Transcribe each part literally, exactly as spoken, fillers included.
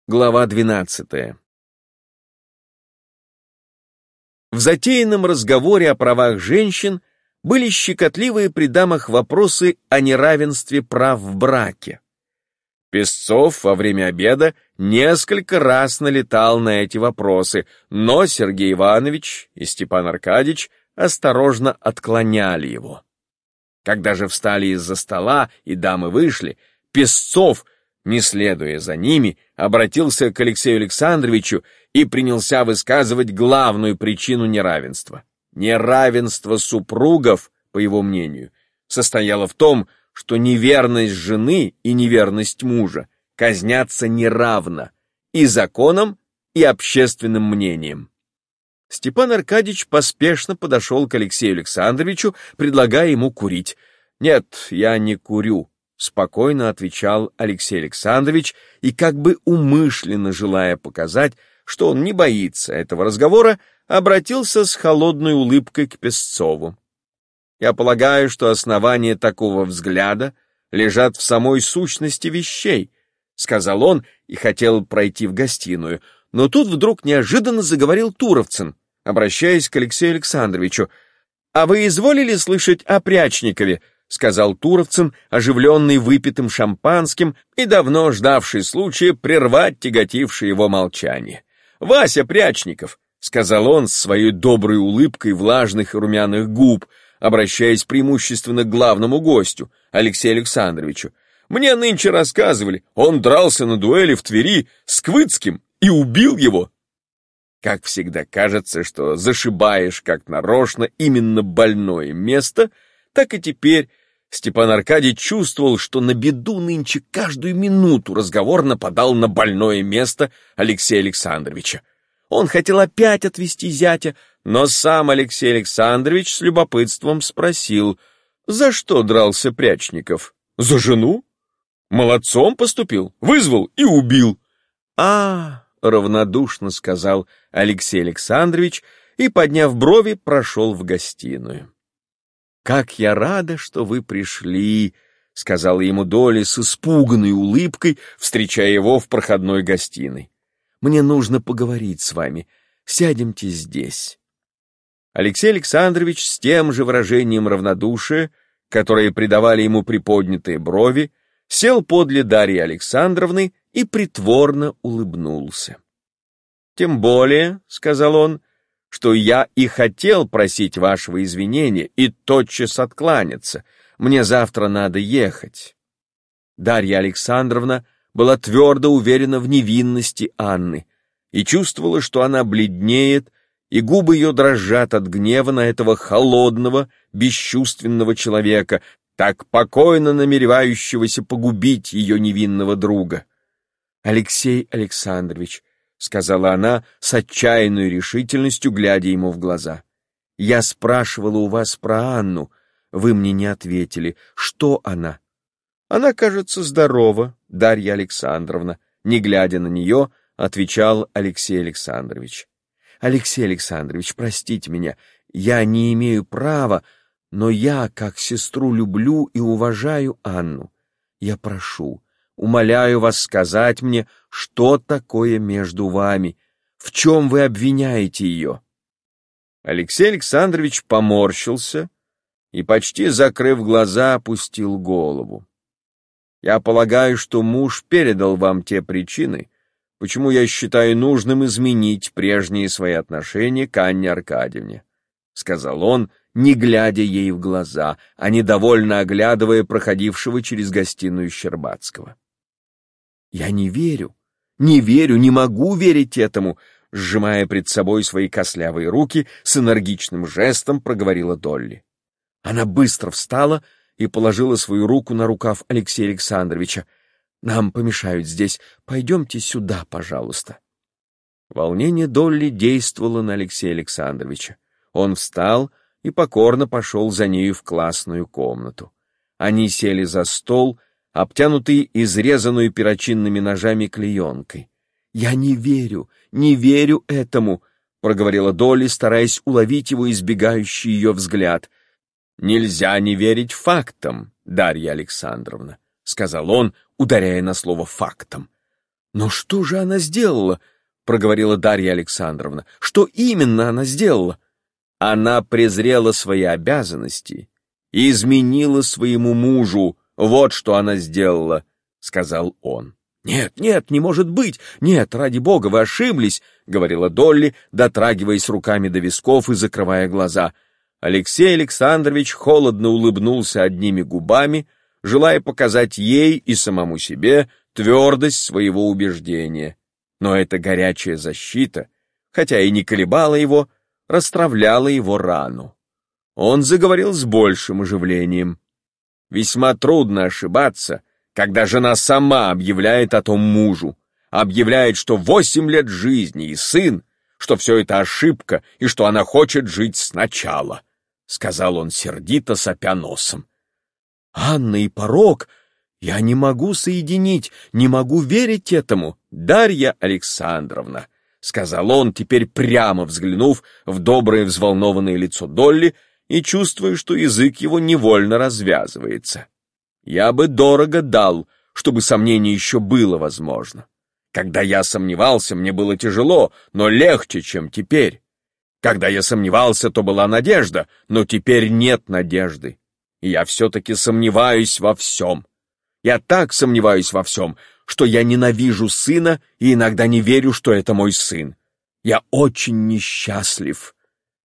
Глава двенадцатая. В затеянном разговоре о правах женщин были щекотливые при дамах вопросы о неравенстве прав в браке. Песцов во время обеда несколько раз налетал на эти вопросы, но Сергей Иванович и Степан Аркадьич осторожно отклоняли его. Когда же встали из-за стола и дамы вышли, Песцов, не следуя за ними, обратился к Алексею Александровичу и принялся высказывать главную причину неравенства. Неравенство супругов, по его мнению, состояло в том, что неверность жены и неверность мужа казнятся неравно и законом, и общественным мнением. Степан Аркадьич поспешно подошел к Алексею Александровичу, предлагая ему курить. «Нет, я не курю», — спокойно отвечал Алексей Александрович, и как бы умышленно желая показать, что он не боится этого разговора, обратился с холодной улыбкой к Песцову. «Я полагаю, что основания такого взгляда лежат в самой сущности вещей», — сказал он и хотел пройти в гостиную, но тут вдруг неожиданно заговорил Туровцын, обращаясь к Алексею Александровичу. «А вы изволили слышать о Прячникове?» — сказал Туровцын, оживленный выпитым шампанским и давно ждавший случая прервать тяготившее его молчание. «Вася Прячников», — сказал он с своей доброй улыбкой влажных и румяных губ, обращаясь преимущественно к главному гостю, Алексею Александровичу. «Мне нынче рассказывали, он дрался на дуэли в Твери с Квыцким и убил его». Как всегда кажется, что зашибаешь как нарочно именно больное место, так и теперь Степан Аркадьич чувствовал, что на беду нынче каждую минуту разговор нападал на больное место Алексея Александровича. Он хотел опять отвести зятя, но сам Алексей Александрович с любопытством спросил: «За что дрался Прячников? За жену? Молодцом поступил, вызвал и убил». «А, — равнодушно сказал Алексей Александрович и, подняв брови, прошел в гостиную. «Как я рада, что вы пришли», — сказала ему Долли с испуганной улыбкой, встречая его в проходной гостиной. «Мне нужно поговорить с вами. Сядемте здесь». Алексей Александрович с тем же выражением равнодушия, которое придавали ему приподнятые брови, сел подле Дарьи Александровны и притворно улыбнулся. «Тем более, — сказал он, — что я и хотел просить вашего извинения и тотчас откланяться. Мне завтра надо ехать». Дарья Александровна была твердо уверена в невинности Анны и чувствовала, что она бледнеет, и губы ее дрожат от гнева на этого холодного, бесчувственного человека, так покойно намеревающегося погубить ее невинного друга. «Алексей Александрович, — сказала она с отчаянной решительностью, глядя ему в глаза, — я спрашивала у вас про Анну, вы мне не ответили. Что она?» «Она, кажется, здорова, Дарья Александровна», — не глядя на нее, отвечал Алексей Александрович. «Алексей Александрович, простите меня, я не имею права, но я, как сестру, люблю и уважаю Анну. Я прошу, умоляю вас сказать мне, что такое между вами, в чем вы обвиняете ее». Алексей Александрович поморщился и, почти закрыв глаза, опустил голову. «Я полагаю, что муж передал вам те причины, почему я считаю нужным изменить прежние свои отношения к Анне Аркадьевне», — сказал он, не глядя ей в глаза, а недовольно оглядывая проходившего через гостиную Щербацкого. «Я не верю, не верю, не могу верить этому», — сжимая пред собой свои костлявые руки, с энергичным жестом проговорила Долли. Она быстро встала и положила свою руку на рукав Алексея Александровича. «Нам помешают здесь. Пойдемте сюда, пожалуйста». Волнение Долли действовало на Алексея Александровича. Он встал и покорно пошел за нею в классную комнату. Они сели за стол, обтянутый изрезанную перочинными ножами клеенкой. «Я не верю, не верю этому», — проговорила Долли, стараясь уловить его избегающий ее взгляд. «Нельзя не верить фактам, Дарья Александровна», — сказал он, ударяя на слово «фактом». «Но что же она сделала?» — проговорила Дарья Александровна. «Что именно она сделала?» «Она презрела свои обязанности и изменила своему мужу. Вот что она сделала», — сказал он. «Нет, нет, не может быть! Нет, ради бога, вы ошиблись!» — говорила Долли, дотрагиваясь руками до висков и закрывая глаза. Алексей Александрович холодно улыбнулся одними губами, желая показать ей и самому себе твердость своего убеждения. Но эта горячая защита, хотя и не колебала его, расстравляла его рану. Он заговорил с большим оживлением. «Весьма трудно ошибаться, когда жена сама объявляет о том мужу, объявляет, что восемь лет жизни и сын, что все это ошибка и что она хочет жить сначала», — сказал он сердито, сопя носом. «Анна и порок я не могу соединить, не могу верить этому, Дарья Александровна», — сказал он, теперь прямо взглянув в доброе взволнованное лицо Долли и чувствуя, что язык его невольно развязывается. «Я бы дорого дал, чтобы сомнение еще было возможно. Когда я сомневался, мне было тяжело, но легче, чем теперь. Когда я сомневался, то была надежда, но теперь нет надежды. И я все-таки сомневаюсь во всем. Я так сомневаюсь во всем, что я ненавижу сына и иногда не верю, что это мой сын. Я очень несчастлив».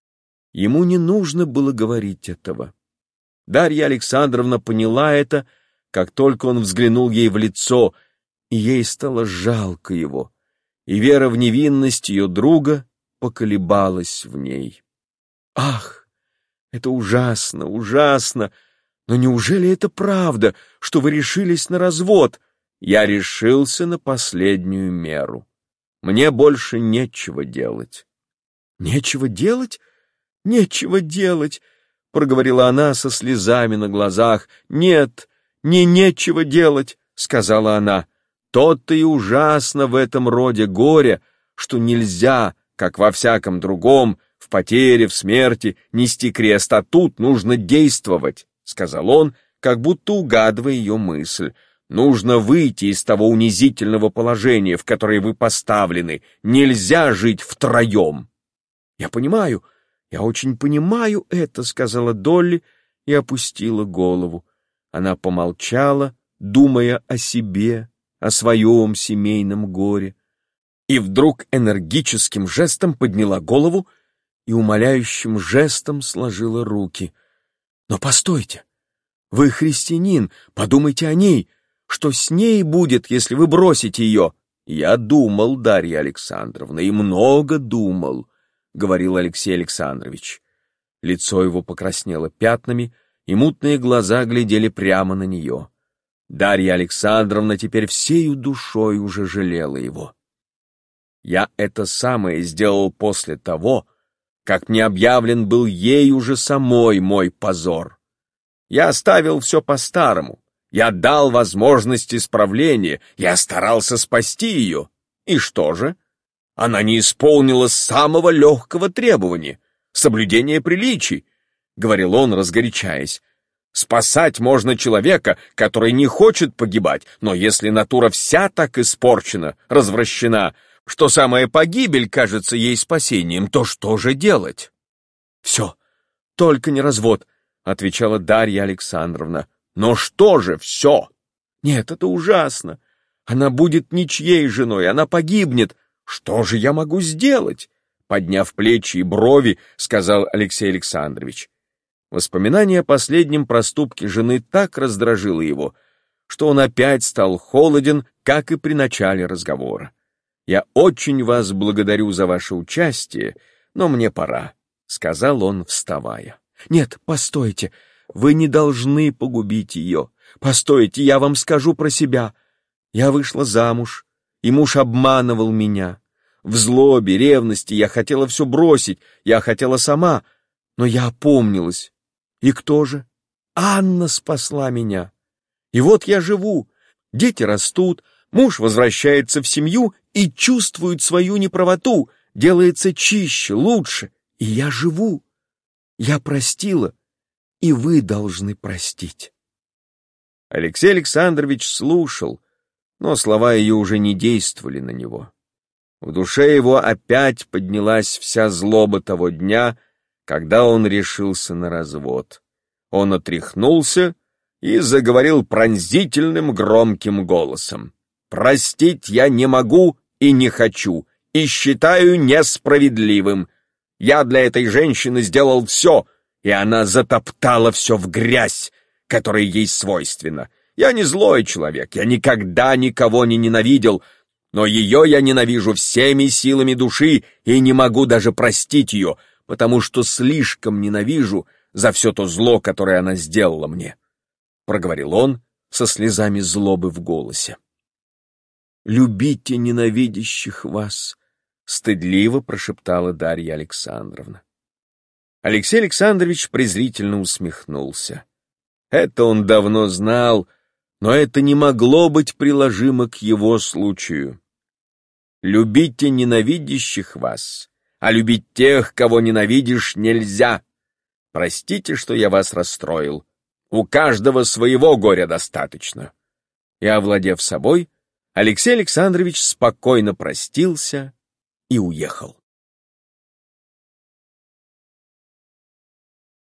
Ему не нужно было говорить этого. Дарья Александровна поняла это, как только он взглянул ей в лицо, и ей стало жалко его, и вера в невинность ее друга поколебалась в ней. «Ах, это ужасно, ужасно! Но неужели это правда, что вы решились на развод?» «Я решился на последнюю меру. Мне больше нечего делать». «Нечего делать? Нечего делать!» — проговорила она со слезами на глазах. «Нет, не нечего делать», — сказала она. «То-то и ужасно в этом роде горя, что нельзя, как во всяком другом, в потере, в смерти, нести крест, а тут нужно действовать», — сказал он, как будто угадывая ее мысль. «Нужно выйти из того унизительного положения, в которое вы поставлены. Нельзя жить втроем». «Я понимаю, я очень понимаю это», — сказала Долли и опустила голову. Она помолчала, думая о себе, о своем семейном горе, и вдруг энергическим жестом подняла голову и умоляющим жестом сложила руки. «Но постойте, вы христианин, подумайте о ней. Что с ней будет, если вы бросите ее?» «Я думал, Дарья Александровна, и много думал», — говорил Алексей Александрович. Лицо его покраснело пятнами, и мутные глаза глядели прямо на нее. Дарья Александровна теперь всею душой уже жалела его. «Я это самое сделал после того, как мне объявлен был ей уже самой мой позор. Я оставил все по-старому. Я дал возможность исправления, я старался спасти ее. И что же? Она не исполнила самого легкого требования — соблюдения приличий», — говорил он, разгорячаясь. «Спасать можно человека, который не хочет погибать, но если натура вся так испорчена, развращена, что самая погибель кажется ей спасением, то что же делать?» «Все, только не развод», — отвечала Дарья Александровна. «Но что же все? Нет, это ужасно. Она будет ничьей женой, она погибнет. Что же я могу сделать?» Подняв плечи и брови, сказал Алексей Александрович. Воспоминание о последнем проступке жены так раздражило его, что он опять стал холоден, как и при начале разговора. «Я очень вас благодарю за ваше участие, но мне пора», — сказал он, вставая. «Нет, постойте, вы не должны погубить ее. Постойте, я вам скажу про себя. Я вышла замуж, и муж обманывал меня. В злобе, ревности я хотела все бросить, я хотела сама, но я опомнилась. И кто же? Анна спасла меня. И вот я живу, дети растут, муж возвращается в семью и чувствует свою неправоту, делается чище, лучше, и я живу. Я простила, и вы должны простить». Алексей Александрович слушал, но слова ее уже не действовали на него. В душе его опять поднялась вся злоба того дня, когда он решился на развод. Он отряхнулся и заговорил пронзительным громким голосом. «Простить я не могу и не хочу, и считаю несправедливым. Я для этой женщины сделал все, и она затоптала все в грязь, которая ей свойственна. Я не злой человек, я никогда никого не ненавидел, но ее я ненавижу всеми силами души и не могу даже простить ее, потому что слишком ненавижу за все то зло, которое она сделала мне», — проговорил он со слезами злобы в голосе. «Любите ненавидящих вас», — стыдливо прошептала Дарья Александровна. Алексей Александрович презрительно усмехнулся. Это он давно знал, но это не могло быть приложимо к его случаю. «Любите ненавидящих вас, а любить тех, кого ненавидишь, нельзя. Простите, что я вас расстроил. У каждого своего горя достаточно». И, овладев собой, Алексей Александрович спокойно простился и уехал.